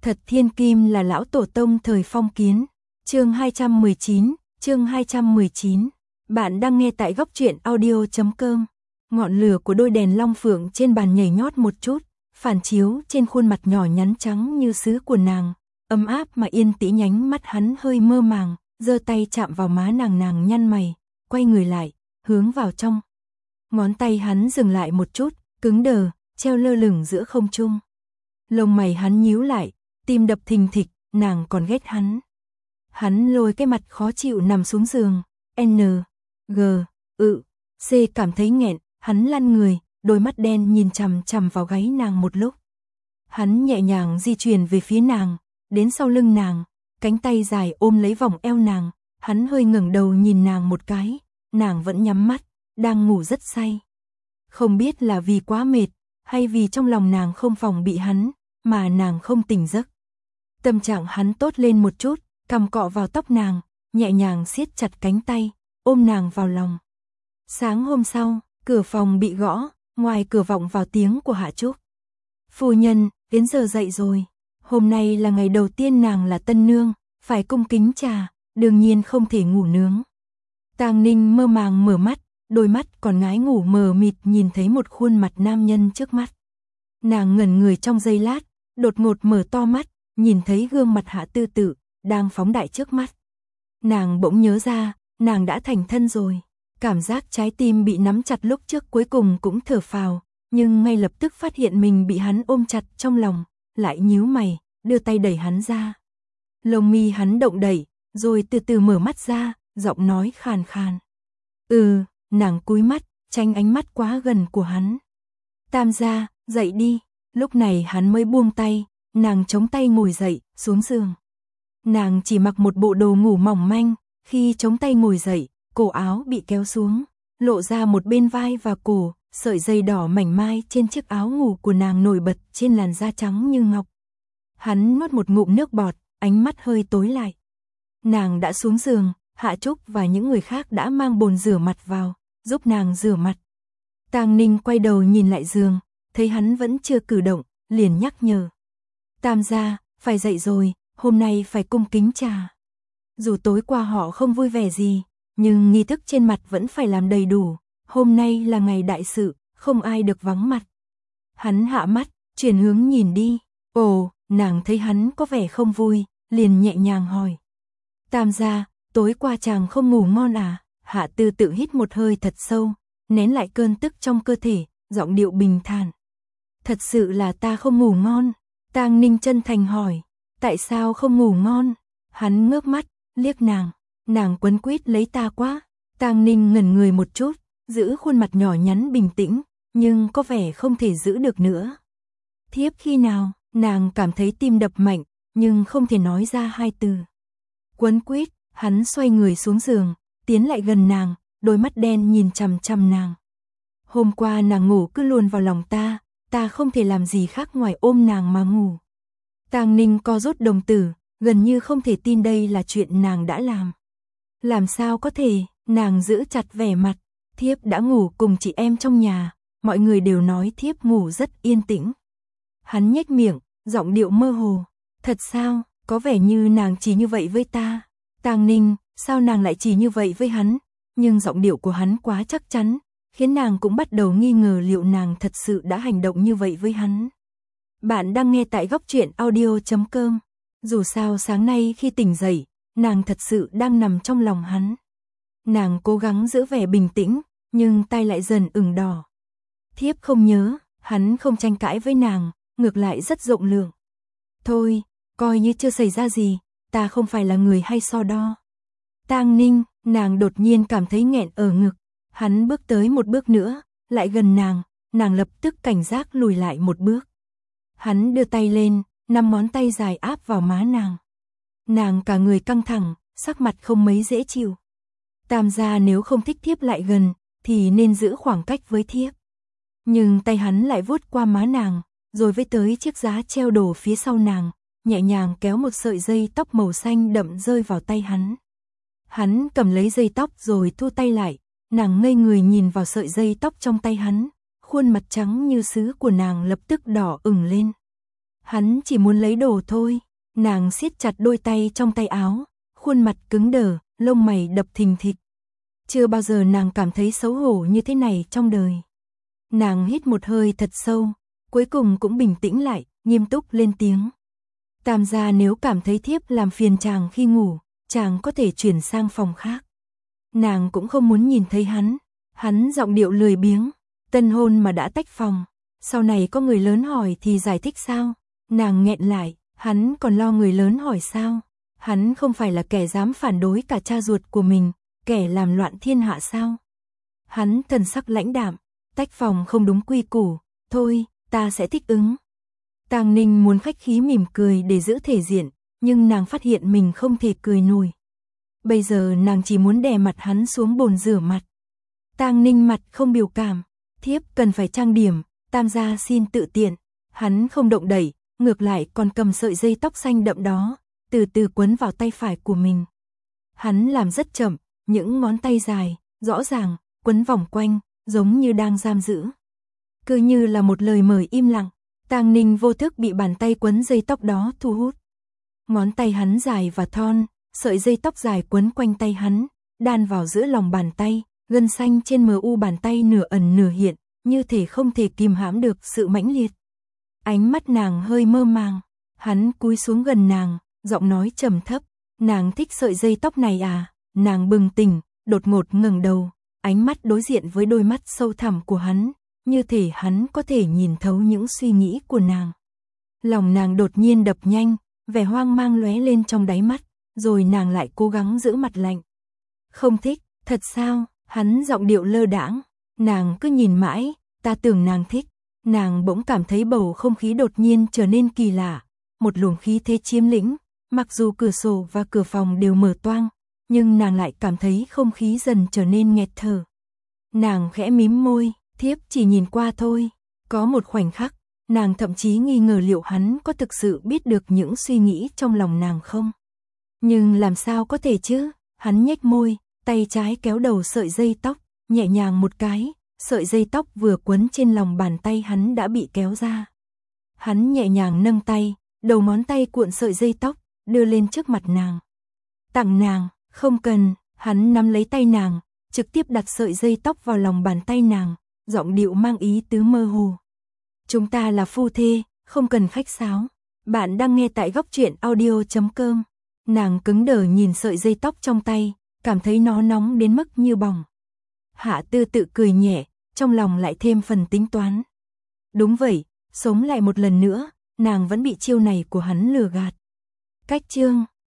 Thật thiên kim là lão tổ tông thời phong kiến. Chương 219. Bạn đang nghe tại góc truyện audio.com. Ngọn lửa của đôi đèn long phượng trên bàn nhảy nhót một chút, phản chiếu trên khuôn mặt nhỏ nhắn trắng như sứ của nàng, ấm áp mà yên tĩnh. Nhánh mắt hắn hơi mơ màng, giơ tay chạm vào má nàng, nàng nhăn mày, quay người lại, hướng vào trong. Ngón tay hắn dừng lại một chút, cứng đờ, treo lơ lửng giữa không trung. Lông mày hắn nhíu lại, tim đập thình thịch, nàng còn ghét hắn. Hắn lôi cái mặt khó chịu nằm xuống giường, C cảm thấy nghẹn, hắn lăn người, đôi mắt đen nhìn chằm chằm vào gáy nàng một lúc. Hắn nhẹ nhàng di chuyển về phía nàng, đến sau lưng nàng, cánh tay dài ôm lấy vòng eo nàng, hắn hơi ngẩng đầu nhìn nàng một cái, nàng vẫn nhắm mắt, đang ngủ rất say. Không biết là vì quá mệt, hay vì trong lòng nàng không phòng bị hắn, mà nàng không tỉnh giấc. Tâm trạng hắn tốt lên một chút, cằm cọ vào tóc nàng, nhẹ nhàng siết chặt cánh tay, ôm nàng vào lòng. Sáng hôm sau, cửa phòng bị gõ, ngoài cửa vọng vào tiếng của Hạ Trúc. Phu nhân, đến giờ dậy rồi. Hôm nay là ngày đầu tiên nàng là tân nương, phải cung kính trà, đương nhiên không thể ngủ nướng. Tang Ninh mơ màng mở mắt, đôi mắt còn ngái ngủ mờ mịt nhìn thấy một khuôn mặt nam nhân trước mắt. Nàng ngẩn người trong giây lát, đột ngột mở to mắt, nhìn thấy gương mặt Hạ Tư Tự đang phóng đại trước mắt. Nàng bỗng nhớ ra, nàng đã thành thân rồi. Cảm giác trái tim bị nắm chặt lúc trước cuối cùng cũng thở phào, nhưng ngay lập tức phát hiện mình bị hắn ôm chặt trong lòng, lại nhíu mày, đưa tay đẩy hắn ra. Lông mi hắn động đẩy, rồi từ từ mở mắt ra, giọng nói khàn khàn. Nàng cúi mắt, tránh ánh mắt quá gần của hắn. Tam gia, dậy đi. Lúc này hắn mới buông tay, nàng chống tay ngồi dậy, xuống giường. Nàng chỉ mặc một bộ đồ ngủ mỏng manh, khi chống tay ngồi dậy, cổ áo bị kéo xuống, lộ ra một bên vai và cổ, sợi dây đỏ mảnh mai trên chiếc áo ngủ của nàng nổi bật trên làn da trắng như ngọc. Hắn nuốt một ngụm nước bọt, ánh mắt hơi tối lại. Nàng đã xuống giường, Hạ Trúc và những người khác đã mang bồn rửa mặt vào, giúp nàng rửa mặt. Tang Ninh quay đầu nhìn lại giường, thấy hắn vẫn chưa cử động, liền nhắc nhở. Tam gia, phải dậy rồi, hôm nay phải cung kính trà. Dù tối qua họ không vui vẻ gì, nhưng nghi thức trên mặt vẫn phải làm đầy đủ. Hôm nay là ngày đại sự, không ai được vắng mặt. Hắn hạ mắt, chuyển hướng nhìn đi. Nàng thấy hắn có vẻ không vui, liền nhẹ nhàng hỏi. Tam gia, tối qua chàng không ngủ ngon à? Hạ Tư Tự hít một hơi thật sâu, nén lại cơn tức trong cơ thể, giọng điệu bình thản. Thật sự là ta không ngủ ngon. Tang Ninh chân thành hỏi. Tại sao không ngủ ngon? Hắn ngước mắt, liếc nàng. Nàng quấn quýt lấy ta quá. Tang Ninh ngẩn người một chút, giữ khuôn mặt nhỏ nhắn bình tĩnh, nhưng có vẻ không thể giữ được nữa. Thiếp khi nào? Nàng cảm thấy tim đập mạnh, nhưng không thể nói ra hai từ. Quấn quýt, hắn xoay người xuống giường, tiến lại gần nàng, đôi mắt đen nhìn chằm chằm nàng. Hôm qua nàng ngủ cứ luồn vào lòng ta không thể làm gì khác ngoài ôm nàng mà ngủ. Tang Ninh co rút đồng tử, gần như không thể tin đây là chuyện nàng đã làm. Làm sao có thể? Nàng giữ chặt vẻ mặt. Thiếp đã ngủ cùng chị em trong nhà, mọi người đều nói thiếp ngủ rất yên tĩnh. Hắn nhếch miệng, giọng điệu mơ hồ. Thật sao? Có vẻ như nàng chỉ như vậy với ta. Tang Ninh, sao nàng lại chỉ như vậy với hắn? Nhưng giọng điệu của hắn quá chắc chắn, khiến nàng cũng bắt đầu nghi ngờ liệu nàng thật sự đã hành động như vậy với hắn. Bạn đang nghe tại góc truyện audio.com. Dù sao sáng nay khi tỉnh dậy, nàng thật sự đang nằm trong lòng hắn. Nàng cố gắng giữ vẻ bình tĩnh, nhưng tai lại dần ửng đỏ. Thiếp không nhớ, hắn không tranh cãi với nàng, ngược lại rất rộng lượng. Thôi, coi như chưa xảy ra gì, ta không phải là người hay so đo. Tang Ninh, nàng đột nhiên cảm thấy nghẹn ở ngực. Hắn bước tới một bước nữa, lại gần nàng lập tức cảnh giác lùi lại một bước. Hắn đưa tay lên, 5 ngón tay dài áp vào má nàng. Nàng cả người căng thẳng, sắc mặt không mấy dễ chịu. Tam gia nếu không thích thiếp lại gần, thì nên giữ khoảng cách với thiếp. Nhưng tay hắn lại vuốt qua má nàng, rồi với tới chiếc giá treo đồ phía sau nàng, nhẹ nhàng kéo một sợi dây tóc màu xanh đậm rơi vào tay hắn. Hắn cầm lấy dây tóc rồi thu tay lại, nàng ngây người nhìn vào sợi dây tóc trong tay hắn, khuôn mặt trắng như sứ của nàng lập tức đỏ ửng lên. Hắn chỉ muốn lấy đồ thôi. Nàng siết chặt đôi tay trong tay áo, khuôn mặt cứng đờ, lông mày đập thình thịch. Chưa bao giờ nàng cảm thấy xấu hổ như thế này trong đời. Nàng hít một hơi thật sâu, cuối cùng cũng bình tĩnh lại, nghiêm túc lên tiếng. Tam gia nếu cảm thấy thiếp làm phiền chàng khi ngủ, chàng có thể chuyển sang phòng khác. Nàng cũng không muốn nhìn thấy hắn giọng điệu lười biếng, tân hôn mà đã tách phòng, sau này có người lớn hỏi thì giải thích sao? Nàng nghẹn lại, hắn còn lo người lớn hỏi sao? Hắn không phải là kẻ dám phản đối cả cha ruột của mình, kẻ làm loạn thiên hạ sao? Hắn thần sắc lãnh đạm, tách phòng không đúng quy củ, thôi, ta sẽ thích ứng. Tang Ninh muốn khách khí mỉm cười để giữ thể diện, nhưng nàng phát hiện mình không thể cười nổi. Bây giờ nàng chỉ muốn đè mặt hắn xuống bồn rửa mặt. Tang Ninh mặt không biểu cảm, thiếp cần phải trang điểm, tam gia xin tự tiện. Hắn không động đẩy, ngược lại còn cầm sợi dây tóc xanh đậm đó, từ từ quấn vào tay phải của mình. Hắn làm rất chậm, những ngón tay dài, rõ ràng, quấn vòng quanh, giống như đang giam giữ. Cứ như là một lời mời im lặng, Tang Ninh vô thức bị bàn tay quấn dây tóc đó thu hút. Ngón tay hắn dài và thon, sợi dây tóc dài quấn quanh tay hắn, đan vào giữa lòng bàn tay, gân xanh trên mu bàn tay nửa ẩn nửa hiện, như thể không thể kìm hãm được sự mãnh liệt. Ánh mắt nàng hơi mơ màng, hắn cúi xuống gần nàng, giọng nói trầm thấp, nàng thích sợi dây tóc này à? Nàng bừng tỉnh, đột ngột ngẩng đầu, ánh mắt đối diện với đôi mắt sâu thẳm của hắn, như thể hắn có thể nhìn thấu những suy nghĩ của nàng. Lòng nàng đột nhiên đập nhanh, vẻ hoang mang lóe lên trong đáy mắt, rồi nàng lại cố gắng giữ mặt lạnh. Không thích, thật sao? Hắn giọng điệu lơ đãng, nàng cứ nhìn mãi, ta tưởng nàng thích. Nàng bỗng cảm thấy bầu không khí đột nhiên trở nên kỳ lạ, một luồng khí thế chiếm lĩnh, mặc dù cửa sổ và cửa phòng đều mở toang, nhưng nàng lại cảm thấy không khí dần trở nên nghẹt thở. Nàng khẽ mím môi, thiếp chỉ nhìn qua thôi. Có một khoảnh khắc, nàng thậm chí nghi ngờ liệu hắn có thực sự biết được những suy nghĩ trong lòng nàng không. Nhưng làm sao có thể chứ? Hắn nhếch môi, tay trái kéo đầu sợi dây tóc, nhẹ nhàng một cái, sợi dây tóc vừa quấn trên lòng bàn tay hắn đã bị kéo ra. Hắn nhẹ nhàng nâng tay, đầu ngón tay cuộn sợi dây tóc, đưa lên trước mặt nàng. Tặng nàng, không cần. Hắn nắm lấy tay nàng, trực tiếp đặt sợi dây tóc vào lòng bàn tay nàng, giọng điệu mang ý tứ mơ hồ. Chúng ta là phu thê, không cần khách sáo. Bạn đang nghe tại Góc Truyện Audio.com. Nàng cứng đờ nhìn sợi dây tóc trong tay, cảm thấy nó nóng đến mức như bỏng. Hạ Tư tự cười nhẹ, trong lòng lại thêm phần tính toán. Đúng vậy, sống lại một lần nữa, nàng vẫn bị chiêu này của hắn lừa gạt. Cách chương